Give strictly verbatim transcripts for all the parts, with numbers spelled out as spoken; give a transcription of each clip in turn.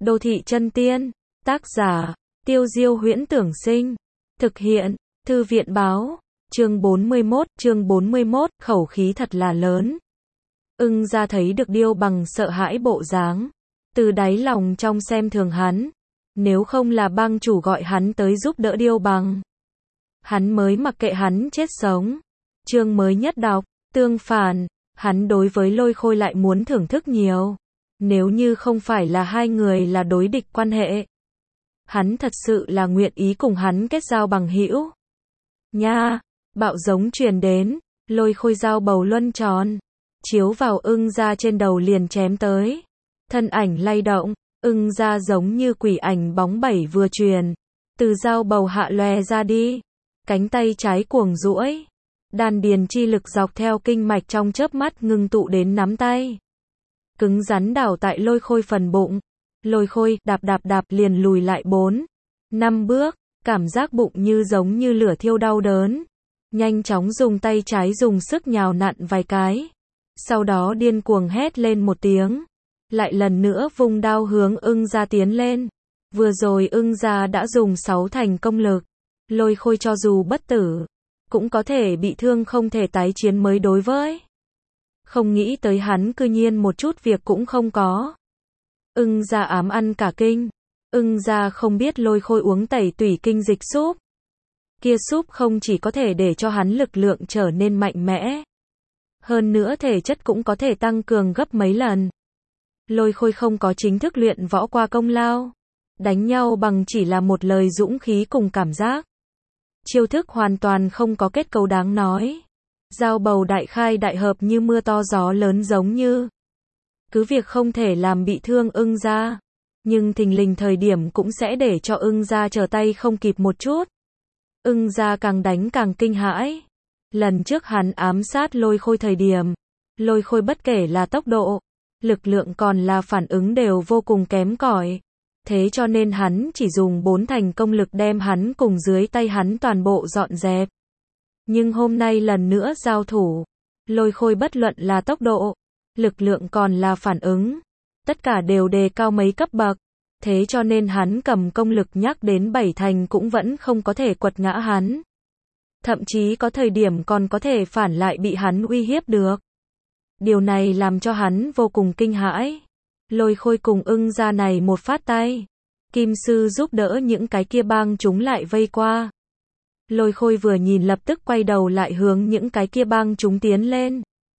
Đô thị chân tiên. Tác giả, Tiêu Diêu Huyễn Tưởng Sinh. Thực hiện, Thư viện báo. Chương bốn mươi mốt, chương bốn mươi mốt, khẩu khí thật là lớn. Ưng ra thấy được Điêu Bằng sợ hãi bộ dáng, từ đáy lòng trong xem thường hắn. Nếu không là bang chủ gọi hắn tới giúp đỡ Điêu Bằng, hắn mới mặc kệ hắn chết sống. Chương mới nhất đọc, tương phản, hắn đối với Lôi Khôi lại muốn thưởng thức nhiều. Nếu như không phải là hai người là đối địch quan hệ, hắn thật sự là nguyện ý cùng hắn kết giao bằng hữu. Nha, bạo giống truyền đến, Lôi Khôi dao bầu luân tròn, chiếu vào Ưng ra trên đầu liền chém tới. Thân ảnh lay động, Ưng ra giống như quỷ ảnh bóng bẩy vừa truyền, từ dao bầu hạ lòe ra đi. Cánh tay trái cuồng duỗi, đan điền chi lực dọc theo kinh mạch trong chớp mắt ngưng tụ đến nắm tay. Cứng rắn đảo tại Lôi Khôi phần bụng. Lôi Khôi đạp đạp đạp liền lùi lại bốn, năm bước, cảm giác bụng như giống như lửa thiêu đau đớn. Nhanh chóng dùng tay trái dùng sức nhào nặn vài cái. Sau đó điên cuồng hét lên một tiếng. Lại lần nữa vung đao hướng Ưng ra tiến lên. Vừa rồi Ưng ra đã dùng sáu thành công lực. Lôi Khôi cho dù bất tử, cũng có thể bị thương không thể tái chiến mới đối với. Không nghĩ tới hắn cư nhiên một chút việc cũng không có. Ưng ra ám ăn cả kinh. Ưng ra không biết Lôi Khôi uống tẩy tủy kinh dịch súp. Kia súp không chỉ có thể để cho hắn lực lượng trở nên mạnh mẽ, hơn nữa thể chất cũng có thể tăng cường gấp mấy lần. Lôi Khôi không có chính thức luyện võ qua công lao. Đánh nhau bằng chỉ là một lời dũng khí cùng cảm giác. Chiêu thức hoàn toàn không có kết cấu đáng nói. Dao bầu đại khai đại hợp như mưa to gió lớn giống như. Cứ việc không thể làm bị thương Ưng ra, nhưng thình lình thời điểm cũng sẽ để cho Ưng ra trở tay không kịp một chút. Ưng ra càng đánh càng kinh hãi. Lần trước hắn ám sát Lôi Khôi thời điểm, Lôi Khôi bất kể là tốc độ, lực lượng còn là phản ứng đều vô cùng kém cỏi. Thế cho nên hắn chỉ dùng bốn thành công lực đem hắn cùng dưới tay hắn toàn bộ dọn dẹp. Nhưng hôm nay lần nữa giao thủ, Lôi Khôi bất luận là tốc độ, lực lượng còn là phản ứng, tất cả đều đề cao mấy cấp bậc. Thế cho nên hắn cầm công lực nhắc đến bảy thành cũng vẫn không có thể quật ngã hắn. Thậm chí có thời điểm còn có thể phản lại bị hắn uy hiếp được. Điều này làm cho hắn vô cùng kinh hãi. Lôi Khôi cùng Ưng ra này một phát tay, Kim Sư giúp đỡ những cái kia bang chúng lại vây qua. Lôi Khôi vừa nhìn lập tức quay đầu lại hướng những cái kia bang chúng tiến lên.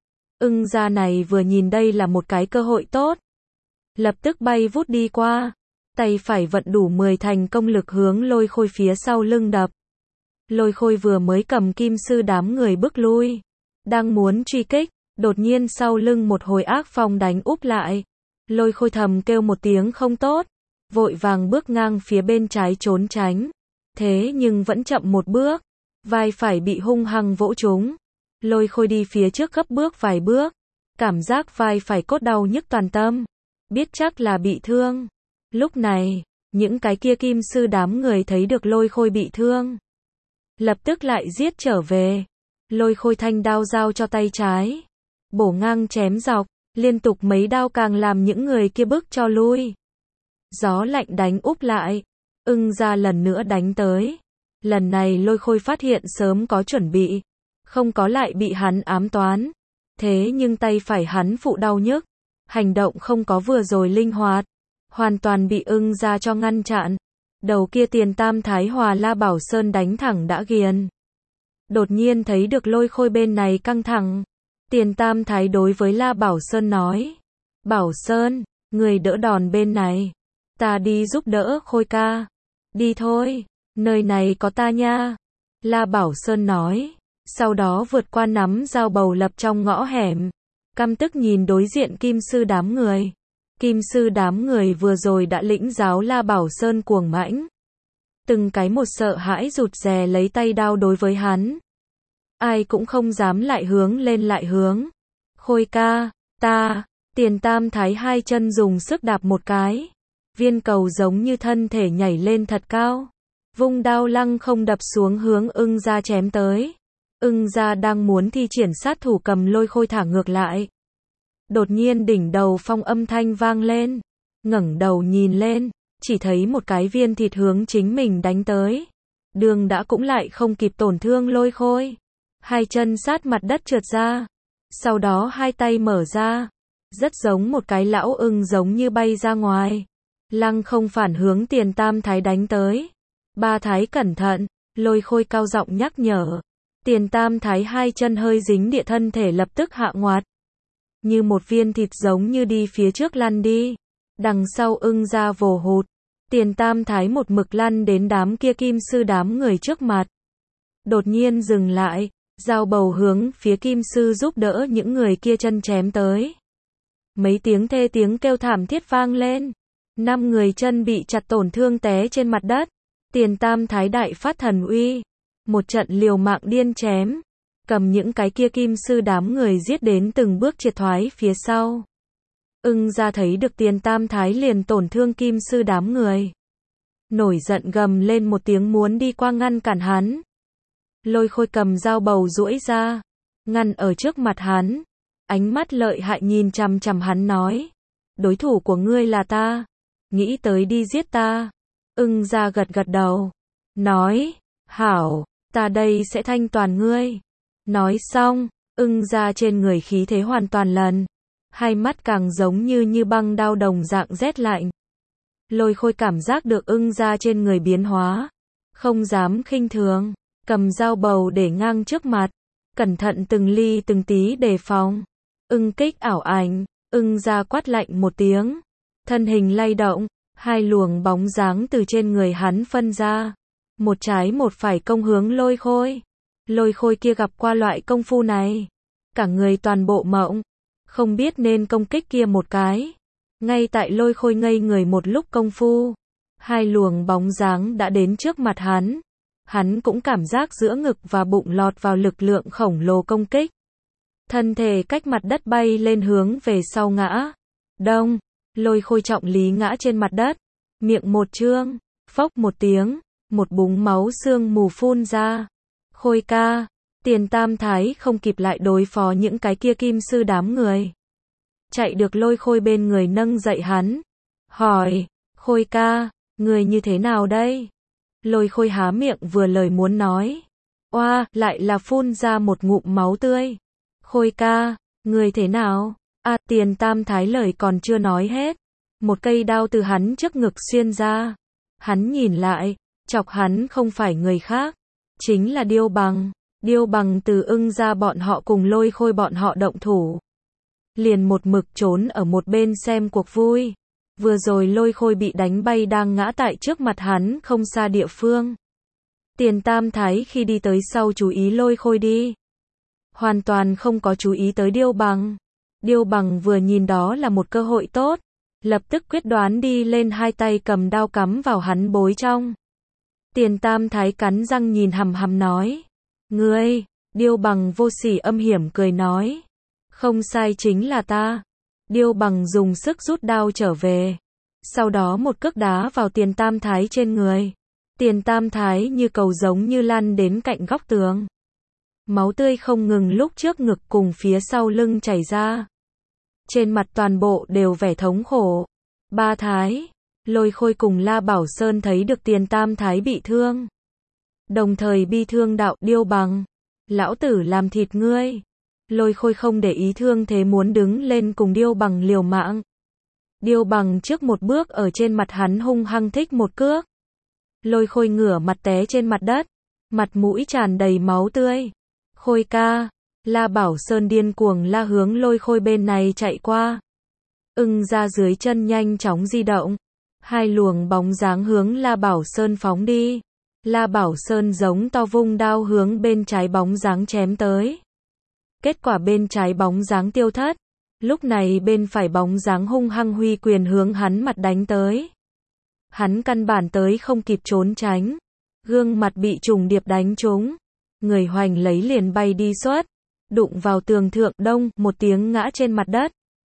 Ưng ra này vừa nhìn đây là một cái cơ hội tốt, lập tức bay vút đi qua, tay phải vận đủ mười thành công lực hướng Lôi Khôi phía sau lưng đập. Lôi Khôi vừa mới cầm Kim Sư đám người bước lui, đang muốn truy kích, đột nhiên sau lưng một hồi ác phong đánh úp lại. Lôi Khôi thầm kêu một tiếng không tốt, vội vàng bước ngang phía bên trái trốn tránh. Thế nhưng vẫn chậm một bước, vai phải bị hung hăng vỗ trúng. Lôi Khôi đi phía trước gấp bước vài bước, cảm giác vai phải cốt đau nhức toàn tâm, biết chắc là bị thương. Lúc này, những cái kia Kim Sư đám người thấy được Lôi Khôi bị thương, lập tức lại giết trở về. Lôi Khôi thanh đao giao cho tay trái, bổ ngang chém dọc, liên tục mấy đao càng làm những người kia bước cho lui. Gió lạnh đánh úp lại, Ưng ra lần nữa đánh tới. Lần này Lôi Khôi phát hiện sớm có chuẩn bị, không có lại bị hắn ám toán. Thế nhưng tay phải hắn phụ đau nhức, hành động không có vừa rồi linh hoạt, hoàn toàn bị Ưng ra cho ngăn chặn. Đầu kia Tiền Tam Thái Hòa La Bảo Sơn đánh thẳng đã ghiền. Đột nhiên thấy được Lôi Khôi bên này căng thẳng, Tiền Tam Thái đối với La Bảo Sơn nói: Bảo Sơn, người đỡ đòn bên này, ta đi giúp đỡ Khôi ca. Đi thôi, nơi này có ta nha. La Bảo Sơn nói, sau đó vượt qua nắm dao bầu lập trong ngõ hẻm, căm tức nhìn đối diện Kim Sư đám người. Kim Sư đám người vừa rồi đã lĩnh giáo La Bảo Sơn cuồng mãnh, từng cái một sợ hãi rụt rè lấy tay đao đối với hắn. Ai cũng không dám lại hướng lên lại hướng. Khôi ca, ta, Tiền Tam Thái hai chân dùng sức đạp một cái. Viên cầu giống như thân thể nhảy lên thật cao. Vung đao lăng không đập xuống hướng Ưng ra chém tới. Ưng ra đang muốn thi triển sát thủ cầm Lôi Khôi thả ngược lại. Đột nhiên đỉnh đầu phong âm thanh vang lên. ngẩng đầu nhìn lên, chỉ thấy một cái viên thịt hướng chính mình đánh tới. Đường đã cũng lại không kịp tổn thương Lôi Khôi. Hai chân sát mặt đất trượt ra. Sau đó hai tay mở ra. Rất giống một cái lão ưng giống như bay ra ngoài. Lăng không phản hướng Tiền Tam Thái đánh tới. Ba Thái cẩn thận, Lôi Khôi cao giọng nhắc nhở. Tiền Tam Thái hai chân hơi dính địa thân thể lập tức hạ ngoặt. Như một viên thịt giống như đi phía trước lăn đi. Đằng sau ưng ra vồ hụt. Tiền Tam Thái một mực lăn đến đám kia kim sư đám người trước mặt. Đột nhiên dừng lại, dao bầu hướng phía kim sư giúp đỡ những người kia chân chém tới. Mấy tiếng thê tiếng kêu thảm thiết vang lên. Năm người chân bị chặt tổn thương té trên mặt đất. Tiền Tam Thái đại phát thần uy. Một trận liều mạng điên chém. Cầm những cái kia kim sư đám người giết đến từng bước triệt thoái phía sau. Ưng ra thấy được Tiền Tam Thái liền tổn thương kim sư đám người. Nổi giận gầm lên một tiếng muốn đi qua ngăn cản hắn. Lôi Khôi cầm dao bầu duỗi ra. Ngăn ở trước mặt hắn. Ánh mắt lợi hại nhìn chằm chằm hắn nói. Đối thủ của ngươi là ta. Nghĩ tới đi giết ta. Ưng ra gật gật đầu. Nói. Hảo, ta đây sẽ thanh toàn ngươi. Nói xong, ưng ra trên người khí thế hoàn toàn lần. Hai mắt càng giống như như băng đao đồng dạng rét lạnh. Lôi Khôi cảm giác được ưng ra trên người biến hóa. Không dám khinh thường. Cầm dao bầu để ngang trước mặt. Cẩn thận từng ly từng tí đề phòng. Ưng kích ảo ảnh. Ưng ra quát lạnh một tiếng. Thân hình lay động. Hai luồng bóng dáng từ trên người hắn phân ra. Một trái một phải công hướng Lôi Khôi. Lôi Khôi kia gặp qua loại công phu này. Cả người toàn bộ mộng. Không biết nên công kích kia một cái. Ngay tại Lôi Khôi ngây người một lúc công phu. Hai luồng bóng dáng đã đến trước mặt hắn. Hắn cũng cảm giác giữa ngực và bụng lọt vào lực lượng khổng lồ công kích. Thân thể cách mặt đất bay lên hướng về sau ngã. Đông, Lôi Khôi trọng lý ngã trên mặt đất. Miệng một trương, phốc một tiếng, một búng máu xương mù phun ra. Khôi ca, Tiền Tam Thái không kịp lại đối phó những cái kia kim sư đám người. Chạy được Lôi Khôi bên người nâng dậy hắn. Hỏi, Khôi ca, người như thế nào đây? Lôi Khôi há miệng vừa lời muốn nói. Oa, lại là phun ra một ngụm máu tươi. Khôi ca, người thế nào? À, Tiền Tam Thái lời còn chưa nói hết. Một cây đao từ hắn trước ngực xuyên ra. Hắn nhìn lại, chọc hắn không phải người khác. Chính là Điêu Bằng. Điêu Bằng từ ưng ra bọn họ cùng Lôi Khôi bọn họ động thủ. Liền một mực trốn ở một bên xem cuộc vui. Vừa rồi Lôi Khôi bị đánh bay đang ngã tại trước mặt hắn không xa địa phương. Tiền Tam Thái khi đi tới sau chú ý Lôi Khôi đi. Hoàn toàn không có chú ý tới Điêu Bằng. Điêu Bằng vừa nhìn đó là một cơ hội tốt. Lập tức quyết đoán đi lên hai tay cầm đao cắm vào hắn bối trong. Tiền Tam Thái cắn răng nhìn hằm hằm nói. Ngươi, Điêu Bằng vô sỉ âm hiểm cười nói. Không sai chính là ta. Điêu Bằng dùng sức rút đao trở về. Sau đó một cước đá vào Tiền Tam Thái trên người. Tiền Tam Thái như cầu giống như lăn đến cạnh góc tường. Máu tươi không ngừng lúc trước ngực cùng phía sau lưng chảy ra. Trên mặt toàn bộ đều vẻ thống khổ. Ba Thái, Lôi Khôi cùng La Bảo Sơn thấy được Tiền Tam Thái bị thương. Đồng thời bi thương đạo Điêu Bằng. Lão tử làm thịt ngươi. Lôi Khôi không để ý thương thế muốn đứng lên cùng Điêu Bằng liều mạng. Điêu Bằng trước một bước ở trên mặt hắn hung hăng thích một cước. Lôi Khôi ngửa mặt té trên mặt đất. Mặt mũi tràn đầy máu tươi. Khôi ca. La Bảo Sơn điên cuồng la hướng Lôi Khôi bên này chạy qua. Ưng ra dưới chân nhanh chóng di động. Hai luồng bóng dáng hướng La Bảo Sơn phóng đi. La Bảo Sơn giống to vung đao hướng bên trái bóng dáng chém tới. Kết quả bên trái bóng dáng tiêu thất. Lúc này bên phải bóng dáng hung hăng huy quyền hướng hắn mặt đánh tới. Hắn căn bản tới không kịp trốn tránh. Gương mặt bị trùng điệp đánh trúng. Người hoành lấy liền bay đi suốt. Đụng vào tường thượng đông, một tiếng ngã trên mặt đất.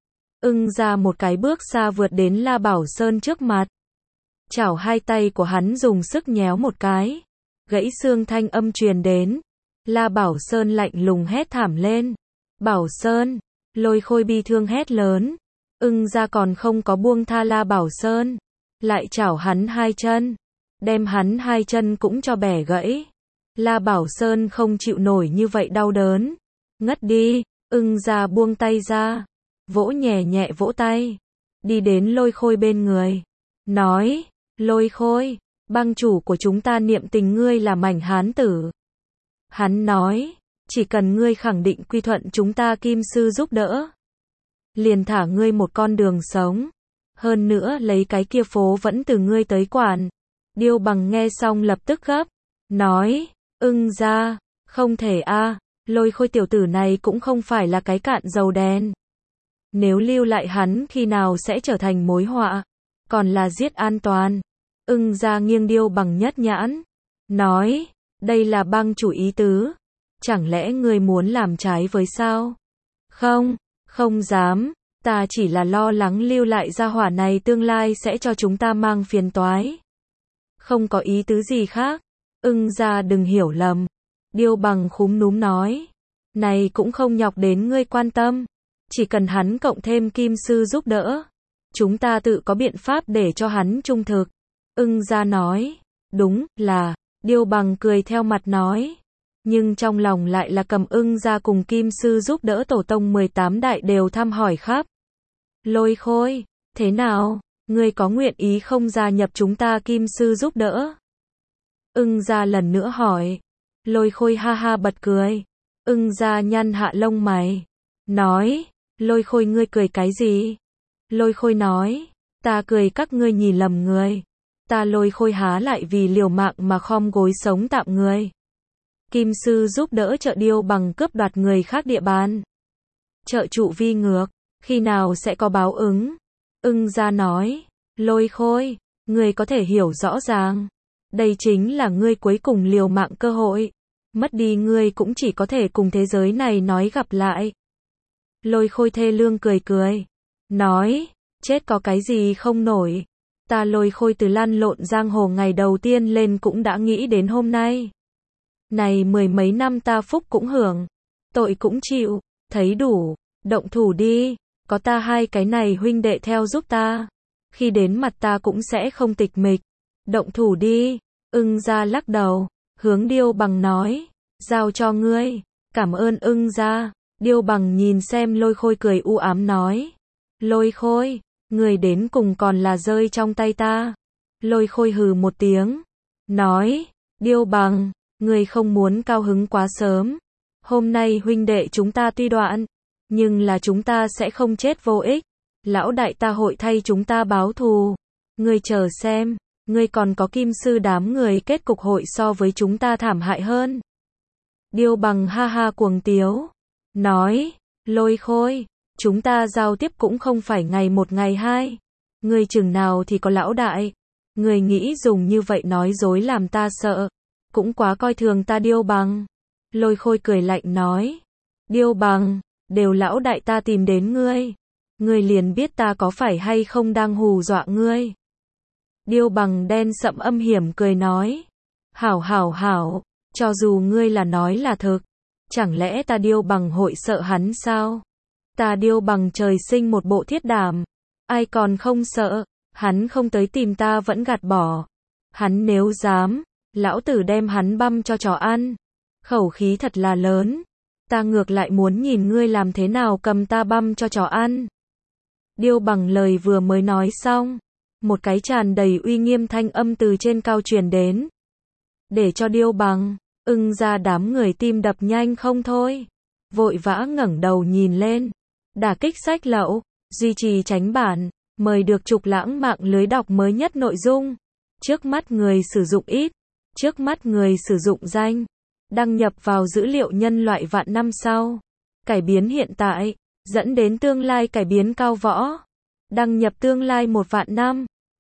Ưng ra một cái bước xa vượt đến La Bảo Sơn trước mặt. Chảo hai tay của hắn dùng sức nhéo một cái. Gãy xương thanh âm truyền đến. La Bảo Sơn lạnh lùng hét thảm lên. Bảo Sơn, Lôi Khôi bi thương hét lớn. Ưng gia còn không có buông tha La Bảo Sơn, lại chảo hắn hai chân, đem hắn hai chân cũng cho bẻ gãy. La Bảo Sơn không chịu nổi như vậy đau đớn, ngất đi. Ưng gia buông tay ra, vỗ nhẹ nhẹ vỗ tay, đi đến Lôi Khôi bên người, nói, Lôi Khôi, bang chủ của chúng ta niệm tình ngươi là mảnh hán tử. Hắn nói, chỉ cần ngươi khẳng định quy thuận chúng ta Kim sư giúp đỡ, liền thả ngươi một con đường sống, hơn nữa lấy cái kia phố vẫn từ ngươi tới quản. Điêu Bằng nghe xong lập tức gấp, nói, Ưng gia, không thể a, Lôi Khôi tiểu tử này cũng không phải là cái cạn dầu đen. Nếu lưu lại hắn khi nào sẽ trở thành mối họa, còn là giết an toàn. Ưng gia nghiêng Điêu Bằng nhất nhãn, nói, đây là bang chủ ý tứ, chẳng lẽ ngươi muốn làm trái với sao? Không, không dám, ta chỉ là lo lắng lưu lại gia hỏa này tương lai sẽ cho chúng ta mang phiền toái. Không có ý tứ gì khác. Ưng gia đừng hiểu lầm. Điêu Bằng khúm núm nói, này cũng không nhọc đến ngươi quan tâm, chỉ cần hắn cộng thêm Kim sư giúp đỡ, chúng ta tự có biện pháp để cho hắn trung thực. Ưng gia nói, đúng là, Điêu Bằng cười theo mặt nói, nhưng trong lòng lại là cầm Ưng gia cùng Kim sư giúp đỡ tổ tông mười tám đại đều thăm hỏi khắp. Lôi Khôi, thế nào, ngươi có nguyện ý không gia nhập chúng ta Kim sư giúp đỡ? Ưng gia lần nữa hỏi. Lôi Khôi ha ha bật cười. Ưng gia nhăn hạ lông mày, nói, Lôi Khôi ngươi cười cái gì? Lôi Khôi nói, ta cười các ngươi nhìn lầm người. Ta Lôi Khôi há lại vì liều mạng mà khom gối sống tạm người. Kim sư giúp đỡ trợ Điêu Bằng cướp đoạt người khác địa bàn. Trợ trụ vi ngược, khi nào sẽ có báo ứng? Ưng gia nói, Lôi Khôi, ngươi có thể hiểu rõ ràng. Đây chính là ngươi cuối cùng liều mạng cơ hội. Mất đi ngươi cũng chỉ có thể cùng thế giới này nói gặp lại. Lôi Khôi thê lương cười cười, nói, chết có cái gì không nổi. Ta Lôi Khôi từ lăn lộn giang hồ ngày đầu tiên lên cũng đã nghĩ đến hôm nay. Này mười mấy năm ta phúc cũng hưởng, tội cũng chịu, thấy đủ, động thủ đi, có ta hai cái này huynh đệ theo giúp ta. Khi đến mặt ta cũng sẽ không tịch mịch, động thủ đi. Ưng gia lắc đầu, hướng Điêu Bằng nói, giao cho ngươi, cảm ơn Ưng gia. Điêu Bằng nhìn xem Lôi Khôi cười u ám nói, Lôi Khôi, người đến cùng còn là rơi trong tay ta. Lôi Khôi hừ một tiếng, nói, Điêu Bằng, người không muốn cao hứng quá sớm. Hôm nay huynh đệ chúng ta tuy đoạn, nhưng là chúng ta sẽ không chết vô ích. Lão đại ta hội thay chúng ta báo thù. Ngươi chờ xem, ngươi còn có Kim sư đám người kết cục hội so với chúng ta thảm hại hơn. Điêu Bằng ha ha cuồng tiếu, nói, Lôi Khôi, chúng ta giao tiếp cũng không phải ngày một ngày hai. Ngươi chừng nào thì có lão đại. Ngươi nghĩ dùng như vậy nói dối làm ta sợ, cũng quá coi thường ta Điêu Bằng. Lôi Khôi cười lạnh nói, Điêu Bằng, đều lão đại ta tìm đến ngươi, ngươi liền biết ta có phải hay không đang hù dọa ngươi. Điêu Bằng đen sậm âm hiểm cười nói, hảo hảo hảo, cho dù ngươi là nói là thực, chẳng lẽ ta Điêu Bằng hội sợ hắn sao? Ta Điêu Bằng trời sinh một bộ thiết đảm, ai còn không sợ, hắn không tới tìm ta vẫn gạt bỏ. Hắn nếu dám, lão tử đem hắn băm cho chó ăn. Khẩu khí thật là lớn, ta ngược lại muốn nhìn ngươi làm thế nào cầm ta băm cho chó ăn. Điêu Bằng lời vừa mới nói xong, một cái tràn đầy uy nghiêm thanh âm từ trên cao truyền đến. Để cho Điêu Bằng, Ưng gia đám người tim đập nhanh không thôi, vội vã ngẩng đầu nhìn lên. Đả kích sách lậu, duy trì tránh bản, mời được trục lãng mạng lưới đọc mới nhất nội dung. Trước mắt người sử dụng ít, trước mắt người sử dụng danh, đăng nhập vào dữ liệu nhân loại vạn năm sau. Cải biến hiện tại, dẫn đến tương lai cải biến cao võ. Đăng nhập tương lai một vạn năm.